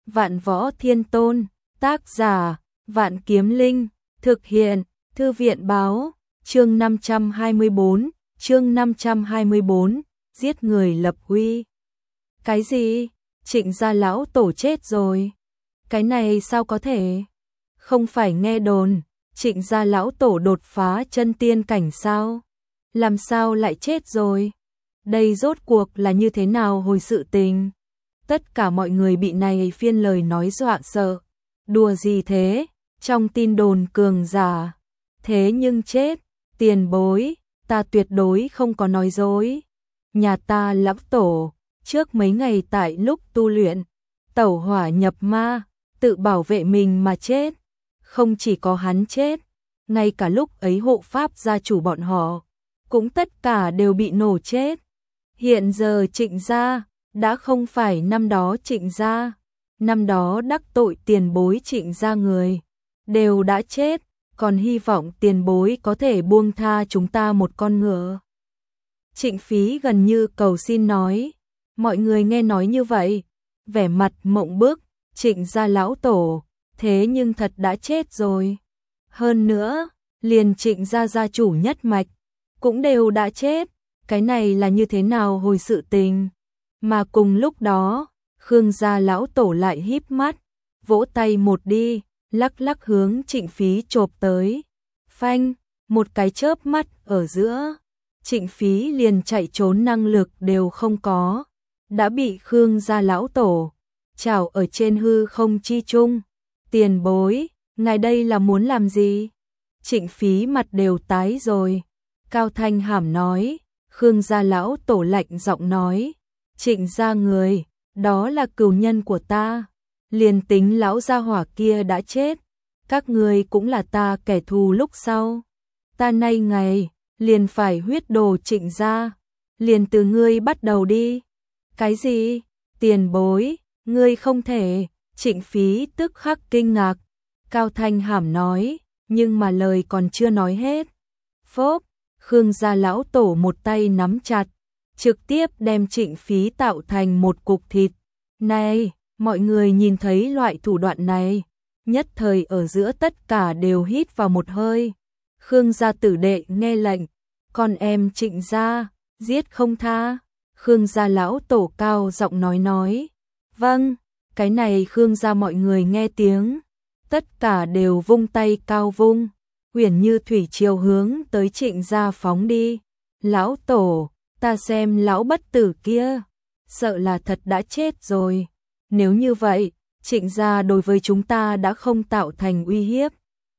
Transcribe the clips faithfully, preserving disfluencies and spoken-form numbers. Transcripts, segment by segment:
Vạn Võ Thiên Tôn, tác giả, Vạn Kiếm Linh, thực hiện, Thư viện báo, chương năm trăm hai mươi bốn, chương năm trăm hai mươi bốn, giết người lập uy. Cái gì? Trịnh gia lão tổ chết rồi. Cái này sao có thể? Không phải nghe đồn, Trịnh gia lão tổ đột phá chân tiên cảnh sao? Làm sao lại chết rồi? Đây rốt cuộc là như thế nào hồi sự tình? Tất cả mọi người bị này phiên lời nói dọa sợ. Đùa gì thế? Trong tin đồn cường giả. Thế nhưng chết, tiền bối, ta tuyệt đối không có nói dối. Nhà ta lão tổ, trước mấy ngày tại lúc tu luyện, tẩu hỏa nhập ma, tự bảo vệ mình mà chết. Không chỉ có hắn chết, ngay cả lúc ấy hộ pháp gia chủ bọn họ, cũng tất cả đều bị nổ chết. Hiện giờ Trịnh gia đã không phải năm đó Trịnh gia, năm đó đắc tội tiền bối Trịnh gia người, đều đã chết, còn hy vọng tiền bối có thể buông tha chúng ta một con ngựa. Trịnh Phí gần như cầu xin nói, mọi người nghe nói như vậy, vẻ mặt mộng bức, Trịnh gia lão tổ, thế nhưng thật đã chết rồi. Hơn nữa, liền Trịnh gia gia chủ nhất mạch, cũng đều đã chết, cái này là như thế nào hồi sự tình. Mà cùng lúc đó, Khương gia lão tổ lại híp mắt, vỗ tay một đi, lắc lắc hướng Trịnh Phí chộp tới. Phanh, một cái chớp mắt ở giữa, Trịnh Phí liền chạy trốn năng lực đều không có, đã bị Khương gia lão tổ chảo ở trên hư không chi trung. Tiền bối, ngài đây là muốn làm gì? Trịnh Phí mặt đều tái rồi. Cao thanh hàm nói, Khương gia lão tổ lạnh giọng nói, Trịnh gia người, đó là cừu nhân của ta. Liền tính lão gia hỏa kia đã chết, các người cũng là ta kẻ thù lúc sau. Ta nay ngày, liền phải huyết đồ Trịnh gia, liền từ ngươi bắt đầu đi. Cái gì? Tiền bối, ngươi không thể. Trịnh Phí tức khắc kinh ngạc. Cao thanh hàm nói, nhưng mà lời còn chưa nói hết. Phốp, Khương gia lão tổ một tay nắm chặt, trực tiếp đem Trịnh Phí tạo thành một cục thịt. Này, mọi người nhìn thấy loại thủ đoạn này, nhất thời ở giữa tất cả đều hít vào một hơi. Khương gia tử đệ nghe lệnh, con em Trịnh gia, giết không tha. Khương gia lão tổ cao giọng nói nói, vâng, cái này Khương gia mọi người nghe tiếng, tất cả đều vung tay cao vung, uyển như thủy triều hướng tới Trịnh gia phóng đi. Lão tổ, ta xem lão bất tử kia, sợ là thật đã chết rồi. Nếu như vậy, Trịnh gia đối với chúng ta đã không tạo thành uy hiếp.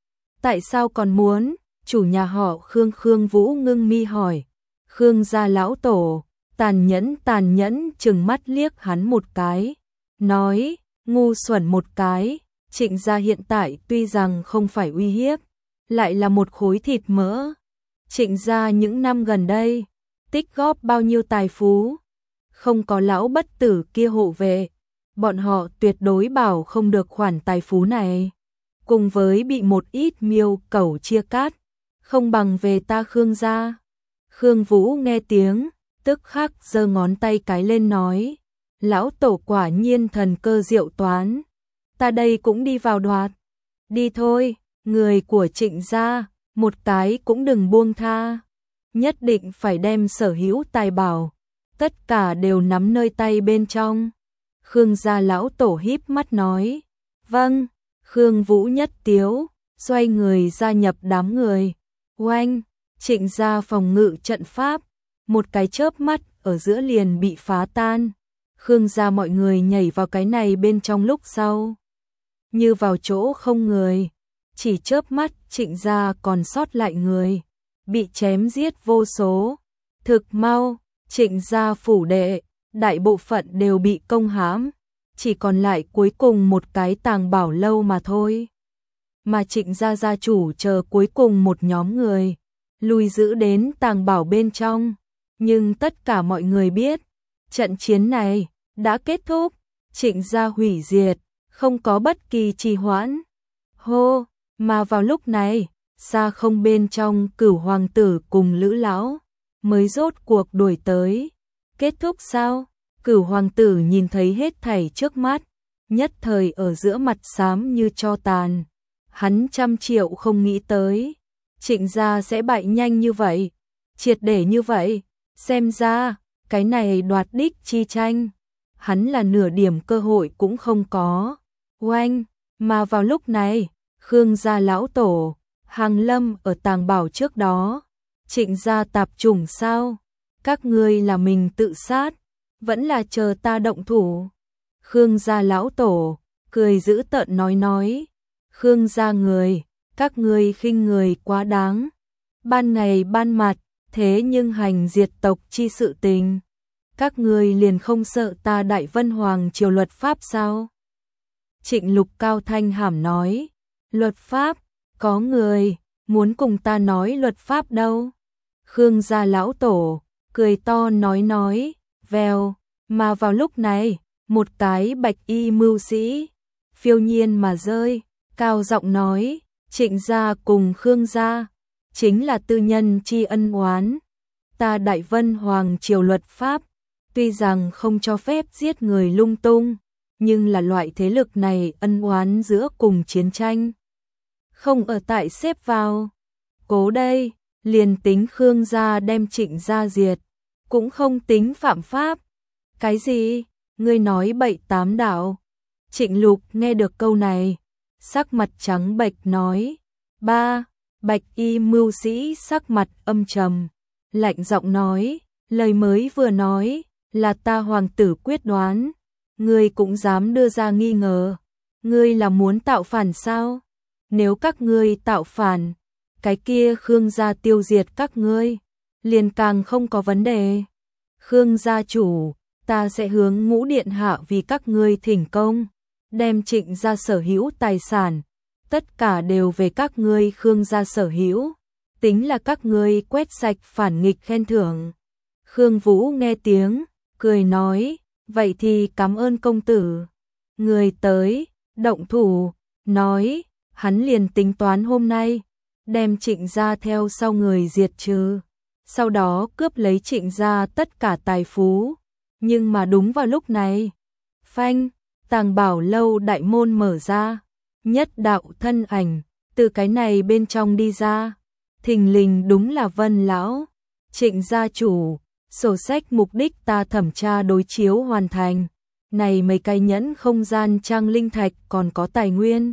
Tại sao còn muốn? Chủ nhà họ Khương Khương Vũ ngưng mi hỏi. Khương gia lão tổ, tàn nhẫn tàn nhẫn chừng mắt liếc hắn một cái, nói, ngu xuẩn một cái, Trịnh gia hiện tại tuy rằng không phải uy hiếp, lại là một khối thịt mỡ. Trịnh gia những năm gần đây, tích góp bao nhiêu tài phú, không có lão bất tử kia hộ vệ, bọn họ tuyệt đối bảo không được khoản tài phú này. Cùng với bị một ít miêu cẩu chia cát, không bằng về ta Khương gia. Khương Vũ nghe tiếng, tức khắc giơ ngón tay cái lên nói, lão tổ quả nhiên thần cơ diệu toán, ta đây cũng đi vào đoạt. Đi thôi, người của Trịnh gia, một cái cũng đừng buông tha, nhất định phải đem sở hữu tài bảo, tất cả đều nắm nơi tay bên trong. Khương gia lão tổ híp mắt nói, vâng. Khương Vũ nhất tiếu, xoay người gia nhập đám người. Oanh, Trịnh gia phòng ngự trận pháp, một cái chớp mắt ở giữa liền bị phá tan. Khương gia mọi người nhảy vào cái này bên trong lúc sau, như vào chỗ không người, chỉ chớp mắt Trịnh gia còn sót lại người, bị chém giết vô số. Thực mau, Trịnh gia phủ đệ, đại bộ phận đều bị công hãm, chỉ còn lại cuối cùng một cái tàng bảo lâu mà thôi. Mà Trịnh gia gia chủ chờ cuối cùng một nhóm người, lùi giữ đến tàng bảo bên trong. Nhưng tất cả mọi người biết, trận chiến này đã kết thúc, Trịnh gia hủy diệt, không có bất kỳ trì hoãn. Hô, mà vào lúc này, xa không bên trong Cửu hoàng tử cùng Lữ lão mới rốt cuộc đuổi tới. Kết thúc sao? Cửu hoàng tử nhìn thấy hết thảy trước mắt, nhất thời ở giữa mặt xám như tro tàn. Hắn trăm triệu không nghĩ tới, Trịnh gia sẽ bại nhanh như vậy, triệt để như vậy, xem ra, cái này đoạt đích chi tranh, hắn là nửa điểm cơ hội cũng không có. Oanh, mà vào lúc này, Khương gia lão tổ, hàng lâm ở tàng bảo trước đó, Trịnh gia tạp chủng sao? Các ngươi là mình tự sát, vẫn là chờ ta động thủ. Khương gia lão tổ, cười dữ tợn nói nói, Khương gia người, các ngươi khinh người quá đáng. Ban ngày ban mặt, thế nhưng hành diệt tộc chi sự tình. Các ngươi liền không sợ ta Đại Vân Hoàng triều luật pháp sao? Trịnh Lục cao thanh hàm nói, luật pháp, có người, muốn cùng ta nói luật pháp đâu. Khương gia lão tổ, cười to nói nói, vèo, mà vào lúc này, một cái bạch y mưu sĩ, phiêu nhiên mà rơi, cao giọng nói, Trịnh gia cùng Khương gia, chính là tư nhân chi ân oán. Ta Đại Vân Hoàng triều luật pháp, tuy rằng không cho phép giết người lung tung, nhưng là loại thế lực này ân oán giữa cùng chiến tranh. Không ở tại xếp vào. Cố đây, liền tính Khương gia đem Trịnh gia diệt, cũng không tính phạm pháp. Cái gì? Ngươi nói bậy tám đạo. Trịnh Lục nghe được câu này, sắc mặt trắng bệch nói, ba, bạch y mưu sĩ sắc mặt âm trầm, lạnh giọng nói, lời mới vừa nói, là ta hoàng tử quyết đoán, ngươi cũng dám đưa ra nghi ngờ, ngươi là muốn tạo phản sao? Nếu các ngươi tạo phản, cái kia Khương gia tiêu diệt các ngươi, liền càng không có vấn đề. Khương gia chủ, ta sẽ hướng Ngũ điện hạ vì các ngươi thỉnh công, đem Trịnh gia sở hữu tài sản, tất cả đều về các ngươi Khương gia sở hữu, tính là các ngươi quét sạch phản nghịch khen thưởng. Khương Vũ nghe tiếng, cười nói, vậy thì cảm ơn công tử. Người tới, động thủ, nói, hắn liền tính toán hôm nay, đem Trịnh gia theo sau người diệt trừ, sau đó cướp lấy Trịnh gia tất cả tài phú. Nhưng mà đúng vào lúc này, phanh, tàng bảo lâu đại môn mở ra, nhất đạo thân ảnh, từ cái này bên trong đi ra, thình lình đúng là Vân lão. Trịnh gia chủ, sổ sách mục đích ta thẩm tra đối chiếu hoàn thành, này mấy cái nhẫn không gian trang linh thạch còn có tài nguyên,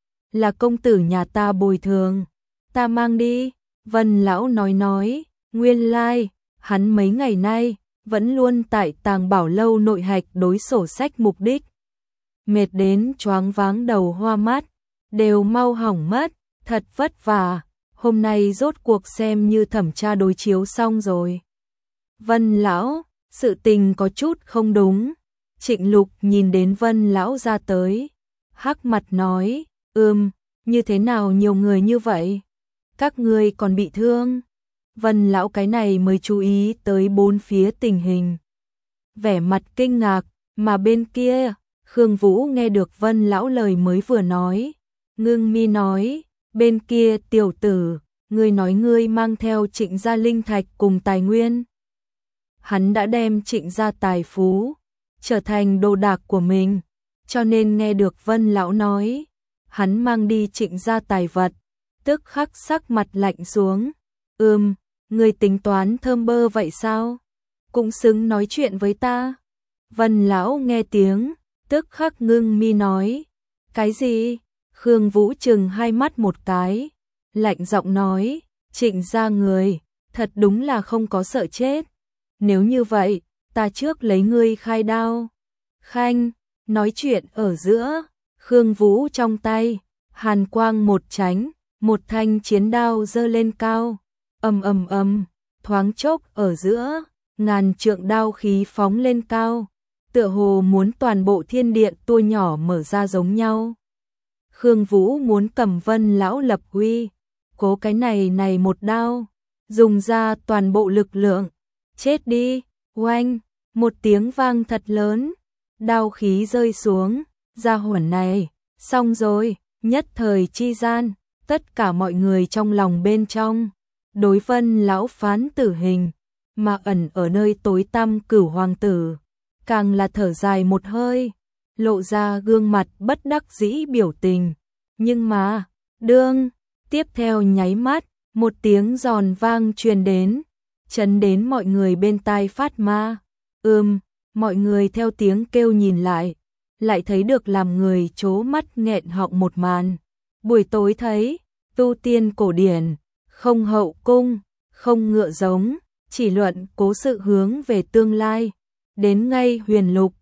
là công tử nhà ta bồi thường, ta mang đi. Vân lão nói nói, nguyên lai, like, hắn mấy ngày nay vẫn luôn tại tàng bảo lâu nội hạch đối sổ sách mục đích. Mệt đến choáng váng đầu hoa mắt, đều mau hỏng mất, thật vất vả, hôm nay rốt cuộc xem như thẩm tra đối chiếu xong rồi. Vân lão, sự tình có chút không đúng. Trịnh Lục nhìn đến Vân lão ra tới, hắc mặt nói, ừm, như thế nào nhiều người như vậy? Các ngươi còn bị thương? Vân lão cái này mới chú ý tới bốn phía tình hình, vẻ mặt kinh ngạc, mà bên kia, Khương Vũ nghe được Vân lão lời mới vừa nói, ngưng mi nói, bên kia tiểu tử, ngươi nói ngươi mang theo Trịnh gia linh thạch cùng tài nguyên. Hắn đã đem Trịnh gia tài phú trở thành đồ đạc của mình, cho nên nghe được Vân lão nói, hắn mang đi Trịnh gia tài vật, tức khắc sắc mặt lạnh xuống. Ừm, ngươi tính toán thơm bơ vậy sao? Cũng xứng nói chuyện với ta. Vân lão nghe tiếng, tức khắc ngưng mi nói, cái gì? Khương Vũ trừng hai mắt một cái, lạnh giọng nói, Trịnh gia người, thật đúng là không có sợ chết. Nếu như vậy, ta trước lấy ngươi khai đao. Khanh, nói chuyện ở giữa, Khương Vũ trong tay, hàn quang một tránh, một thanh chiến đao giơ lên cao, ầm ầm ầm, thoáng chốc ở giữa, ngàn trượng đao khí phóng lên cao, tựa hồ muốn toàn bộ thiên địa tua nhỏ mở ra giống nhau. Khương Vũ muốn cầm Vân lão lập uy, cố cái này này một đao, dùng ra toàn bộ lực lượng, chết đi. Oanh, một tiếng vang thật lớn, đao khí rơi xuống, gia hỏa này, xong rồi. Nhất thời chi gian, tất cả mọi người trong lòng bên trong, đối Vân lão phán tử hình, mà ẩn ở nơi tối tăm Cửu hoàng tử, càng là thở dài một hơi, lộ ra gương mặt bất đắc dĩ biểu tình. Nhưng mà, đương, tiếp theo nháy mắt, một tiếng giòn vang truyền đến, chấn đến mọi người bên tai phát ma. Ừm, mọi người theo tiếng kêu nhìn lại, lại thấy được làm người trố mắt nghẹn họng một màn. Buổi tối thấy, tu tiên cổ điển, không hậu cung, không ngựa giống, chỉ luận cố sự hướng về tương lai. Đến ngay huyền lục,